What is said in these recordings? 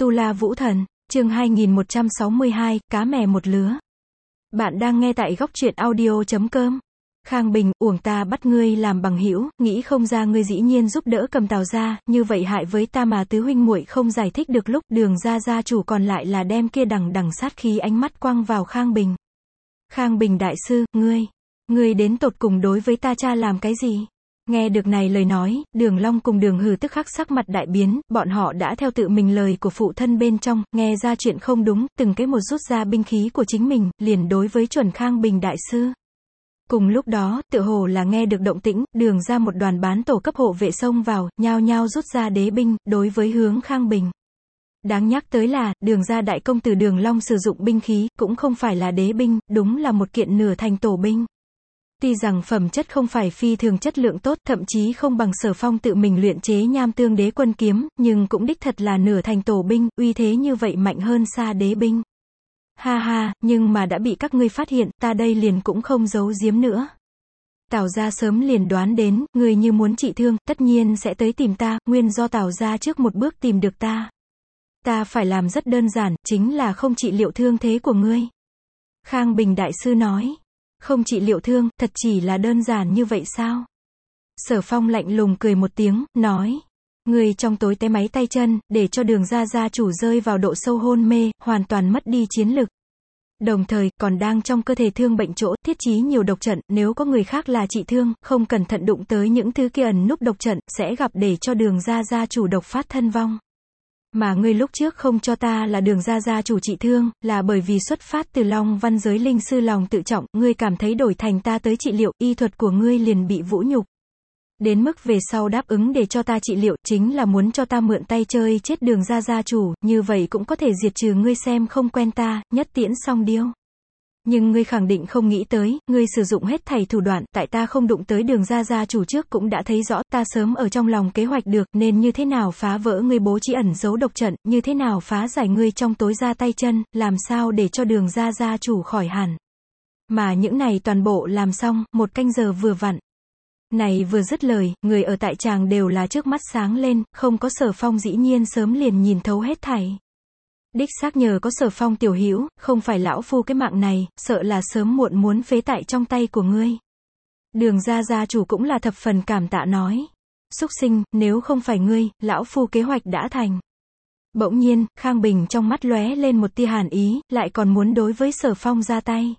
Tu La Vũ Thần, chương 2162, cá mè một lứa. Bạn đang nghe tại góc truyện audio.com. Khang Bình, uổng ta bắt ngươi làm bằng hữu, nghĩ không ra ngươi dĩ nhiên giúp đỡ Cầm Tào gia, như vậy hại với ta mà tứ huynh muội không giải thích được lúc Đường gia chủ còn lại là đem kia đằng đằng sát khí ánh mắt quăng vào Khang Bình. Khang Bình đại sư, ngươi đến tột cùng đối với ta cha làm cái gì? Nghe được này lời nói, Đường Long cùng Đường Hừ tức khắc sắc mặt đại biến, bọn họ đã theo tự mình lời của phụ thân bên trong, nghe ra chuyện không đúng, từng cái một rút ra binh khí của chính mình, liền đối với chuẩn Khang Bình đại sư. Cùng lúc đó, tựa hồ là nghe được động tĩnh, Đường ra một đoàn bán tổ cấp hộ vệ xông vào, nhao nhao rút ra đế binh, đối với hướng Khang Bình. Đáng nhắc tới là, Đường ra đại công tử Đường Long sử dụng binh khí, cũng không phải là đế binh, đúng là một kiện nửa thành tổ binh. Tuy rằng phẩm chất không phải phi thường chất lượng tốt, thậm chí không bằng Sở Phong tự mình luyện chế Nham Tương Đế Quân kiếm, nhưng cũng đích thật là nửa thành tổ binh, uy thế như vậy mạnh hơn xa đế binh. Ha ha, nhưng mà đã bị các ngươi phát hiện, ta đây liền cũng không giấu giếm nữa. Tào gia sớm liền đoán đến, ngươi như muốn trị thương, tất nhiên sẽ tới tìm ta, nguyên do Tào gia trước một bước tìm được ta. Ta phải làm rất đơn giản, chính là không trị liệu thương thế của ngươi. Khang Bình đại sư nói. Không trị liệu thương, thật chỉ là đơn giản như vậy sao? Sở Phong lạnh lùng cười một tiếng, nói. Người trong tối té máy tay chân, để cho Đường gia chủ rơi vào độ sâu hôn mê, hoàn toàn mất đi chiến lực. Đồng thời, còn đang trong cơ thể thương bệnh chỗ, thiết trí nhiều độc trận, nếu có người khác là trị thương, không cẩn thận đụng tới những thứ kia ẩn núp độc trận, sẽ gặp để cho Đường gia chủ độc phát thân vong. Mà ngươi lúc trước không cho ta là Đường gia chủ trị thương, là bởi vì xuất phát từ Long Văn giới linh sư lòng tự trọng, ngươi cảm thấy đổi thành ta tới trị liệu, y thuật của ngươi liền bị vũ nhục. Đến mức về sau đáp ứng để cho ta trị liệu, chính là muốn cho ta mượn tay chơi chết Đường gia chủ, như vậy cũng có thể diệt trừ ngươi xem không quen ta, nhất tiễn song điêu. Nhưng ngươi khẳng định không nghĩ tới, ngươi sử dụng hết thảy thủ đoạn, tại ta không đụng tới Đường gia chủ trước cũng đã thấy rõ, ta sớm ở trong lòng kế hoạch được, nên như thế nào phá vỡ ngươi bố trí ẩn giấu độc trận, như thế nào phá giải ngươi trong tối ra tay chân, làm sao để cho Đường gia chủ khỏi hẳn. Mà những này toàn bộ làm xong, 1 canh giờ vừa vặn. Này vừa dứt lời, người ở tại tràng đều là trước mắt sáng lên, không có Sở Phong dĩ nhiên sớm liền nhìn thấu hết thảy. Đích xác nhờ có Sở Phong tiểu hữu, không phải lão phu cái mạng này, sợ là sớm muộn muốn phế tại trong tay của ngươi. Đường gia chủ cũng là thập phần cảm tạ nói. Súc sinh, nếu không phải ngươi, lão phu kế hoạch đã thành. Bỗng nhiên, Khang Bình trong mắt lóe lên một tia hàn ý, lại còn muốn đối với Sở Phong ra tay.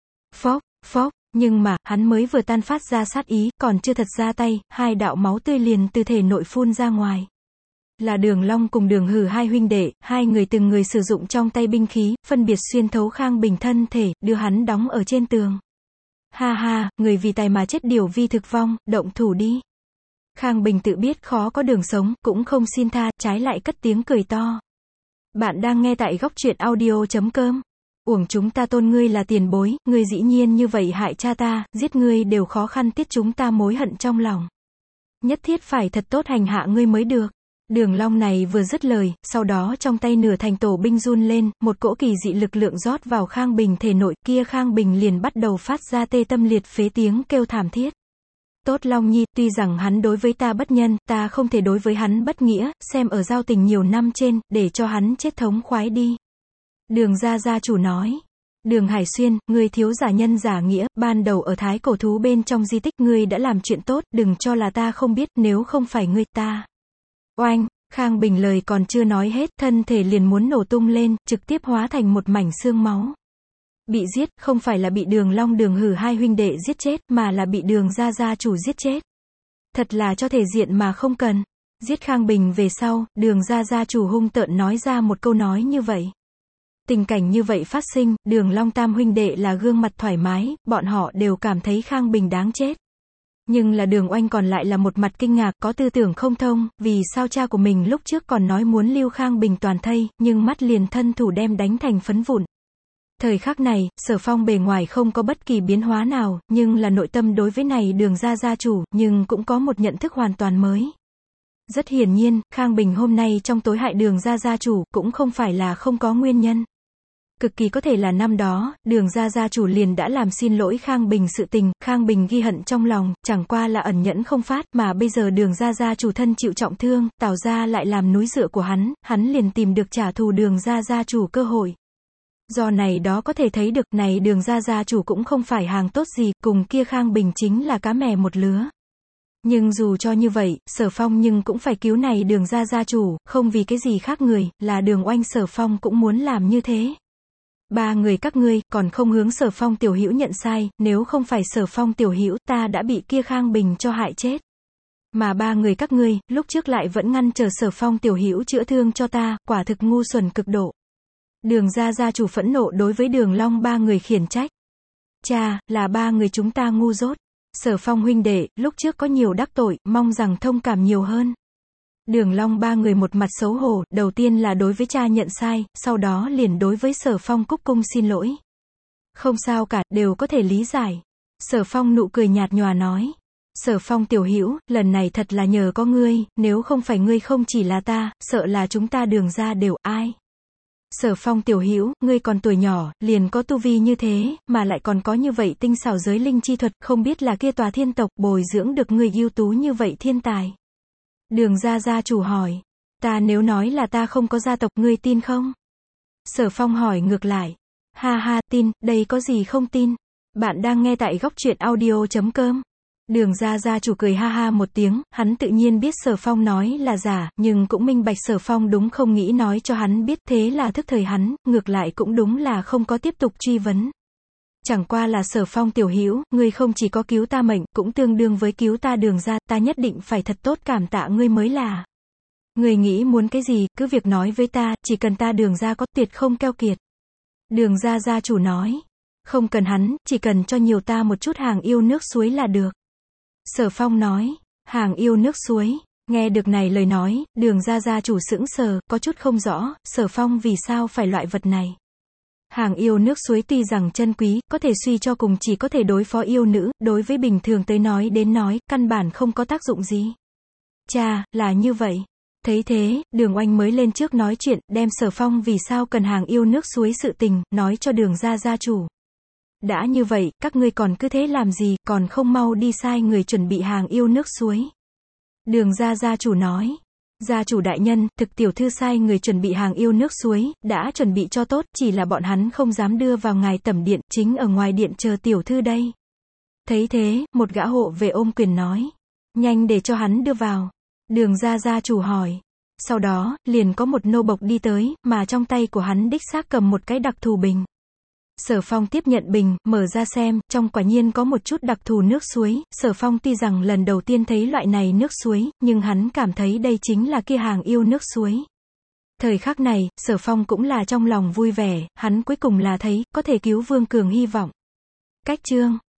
Phốc, nhưng mà, hắn mới vừa tan phát ra sát ý, còn chưa thật ra tay, 2 đạo máu tươi liền từ thể nội phun ra ngoài. Là Đường Long cùng Đường Hừ hai huynh đệ, hai người từng người sử dụng trong tay binh khí, phân biệt xuyên thấu Khang Bình thân thể, đưa hắn đóng ở trên tường. Ha ha, người vì tài mà chết điều vi thực vong, động thủ đi. Khang Bình tự biết khó có đường sống, cũng không xin tha, trái lại cất tiếng cười to. Bạn đang nghe tại góc truyện audio.com. Uổng chúng ta tôn ngươi là tiền bối, ngươi dĩ nhiên như vậy hại cha ta, giết ngươi đều khó khăn tiết chúng ta mối hận trong lòng. Nhất thiết phải thật tốt hành hạ ngươi mới được. Đường Long này vừa dứt lời, sau đó trong tay nửa thành tổ binh run lên, một cỗ kỳ dị lực lượng rót vào Khang Bình thể nội, kia Khang Bình liền bắt đầu phát ra tê tâm liệt phế tiếng kêu thảm thiết. Tốt Long Nhi, tuy rằng hắn đối với ta bất nhân, ta không thể đối với hắn bất nghĩa, xem ở giao tình nhiều năm trên, để cho hắn chết thống khoái đi. Đường gia chủ nói. Đường Hải Xuyên, ngươi thiếu giả nhân giả nghĩa, ban đầu ở Thái Cổ Thú bên trong di tích ngươi đã làm chuyện tốt, đừng cho là ta không biết, nếu không phải ngươi ta. Oanh, Khang Bình lời còn chưa nói hết, thân thể liền muốn nổ tung lên, trực tiếp hóa thành một mảnh xương máu. Bị giết, không phải là bị Đường Long Đường Hừ hai huynh đệ giết chết, mà là bị Đường gia chủ giết chết. Thật là cho thể diện mà không cần. Giết Khang Bình về sau, Đường gia chủ hung tợn nói ra một câu nói như vậy. Tình cảnh như vậy phát sinh, Đường Long tam huynh đệ là gương mặt thoải mái, bọn họ đều cảm thấy Khang Bình đáng chết. Nhưng là Đường Oanh còn lại là một mặt kinh ngạc, có tư tưởng không thông, vì sao cha của mình lúc trước còn nói muốn lưu Khang Bình toàn thây, nhưng mắt liền thân thủ đem đánh thành phấn vụn. Thời khắc này, Sở Phong bề ngoài không có bất kỳ biến hóa nào, nhưng là nội tâm đối với này Đường gia chủ, nhưng cũng có một nhận thức hoàn toàn mới. Rất hiển nhiên, Khang Bình hôm nay trong tối hại Đường gia chủ, cũng không phải là không có nguyên nhân. Cực kỳ có thể là năm đó, Đường gia chủ liền đã làm xin lỗi Khang Bình sự tình, Khang Bình ghi hận trong lòng, chẳng qua là ẩn nhẫn không phát, mà bây giờ Đường gia chủ thân chịu trọng thương, Tào gia lại làm núi dựa của hắn liền tìm được trả thù Đường gia chủ cơ hội. Do này đó có thể thấy được, này Đường gia chủ cũng không phải hàng tốt gì, cùng kia Khang Bình chính là cá mè một lứa. Nhưng dù cho như vậy, Sở Phong nhưng cũng phải cứu này Đường gia chủ, không vì cái gì khác người, là Đường Oanh Sở Phong cũng muốn làm như thế. Ba người các ngươi, còn không hướng Sở Phong tiểu hữu nhận sai, nếu không phải Sở Phong tiểu hữu, ta đã bị kia Khang Bình cho hại chết. Mà ba người các ngươi, lúc trước lại vẫn ngăn chờ Sở Phong tiểu hữu chữa thương cho ta, quả thực ngu xuẩn cực độ. Đường gia chủ phẫn nộ đối với Đường Long ba người khiển trách. Cha, là ba người chúng ta ngu dốt. Sở Phong huynh đệ, lúc trước có nhiều đắc tội, mong rằng thông cảm nhiều hơn. Đường Long ba người một mặt xấu hổ, đầu tiên là đối với cha nhận sai, sau đó liền đối với Sở Phong cúc cung xin lỗi. Không sao cả, đều có thể lý giải. Sở Phong nụ cười nhạt nhòa nói. Sở Phong tiểu hữu, lần này thật là nhờ có ngươi, nếu không phải ngươi không chỉ là ta, sợ là chúng ta Đường gia đều ai. Sở Phong tiểu hữu, ngươi còn tuổi nhỏ, liền có tu vi như thế, mà lại còn có như vậy tinh xảo giới linh chi thuật, không biết là kia tòa thiên tộc bồi dưỡng được người ưu tú như vậy thiên tài. Đường gia chủ hỏi, ta nếu nói là ta không có gia tộc, ngươi tin không? Sở Phong hỏi ngược lại, ha ha, tin, đây có gì không tin? Bạn đang nghe tại góc truyện audio.com. Đường gia chủ cười ha ha một tiếng, hắn tự nhiên biết Sở Phong nói là giả, nhưng cũng minh bạch Sở Phong đúng không nghĩ nói cho hắn biết, thế là thức thời hắn, ngược lại cũng đúng là không có tiếp tục truy vấn. Chẳng qua là Sở Phong tiểu hữu, ngươi không chỉ có cứu ta mệnh, cũng tương đương với cứu ta Đường gia, ta nhất định phải thật tốt cảm tạ ngươi mới là. Ngươi nghĩ muốn cái gì, cứ việc nói với ta, chỉ cần ta Đường gia có, tuyệt không keo kiệt. Đường gia chủ nói, không cần hắn, chỉ cần cho nhiều ta một chút hàng yêu nước suối là được. Sở Phong nói, hàng yêu nước suối. Nghe được này lời nói, Đường gia chủ sững sờ, có chút không rõ, Sở Phong vì sao phải loại vật này. Hàng yêu nước suối tuy rằng chân quý, có thể suy cho cùng chỉ có thể đối phó yêu nữ, đối với bình thường tới nói đến nói, căn bản không có tác dụng gì. Cha, là như vậy. Thấy thế, Đường Oanh mới lên trước nói chuyện, đem Sở Phong vì sao cần hàng yêu nước suối sự tình, nói cho Đường gia chủ. Đã như vậy, các ngươi còn cứ thế làm gì, còn không mau đi sai người chuẩn bị hàng yêu nước suối. Đường gia chủ nói, gia chủ đại nhân, thực tiểu thư sai người chuẩn bị hàng yêu nước suối, đã chuẩn bị cho tốt, chỉ là bọn hắn không dám đưa vào ngài tẩm điện, chính ở ngoài điện chờ tiểu thư đây. Thấy thế, một gã hộ về ôm quyền nói, nhanh để cho hắn đưa vào. Đường gia chủ hỏi. Sau đó, liền có một nô bộc đi tới, mà trong tay của hắn đích xác cầm một cái đặc thù bình. Sở Phong tiếp nhận bình, mở ra xem, trong quả nhiên có một chút đặc thù nước suối. Sở Phong tuy rằng lần đầu tiên thấy loại này nước suối, nhưng hắn cảm thấy đây chính là kia hàng yêu nước suối. Thời khắc này, Sở Phong cũng là trong lòng vui vẻ, hắn cuối cùng là thấy, có thể cứu Vương Cường hy vọng. Cách chương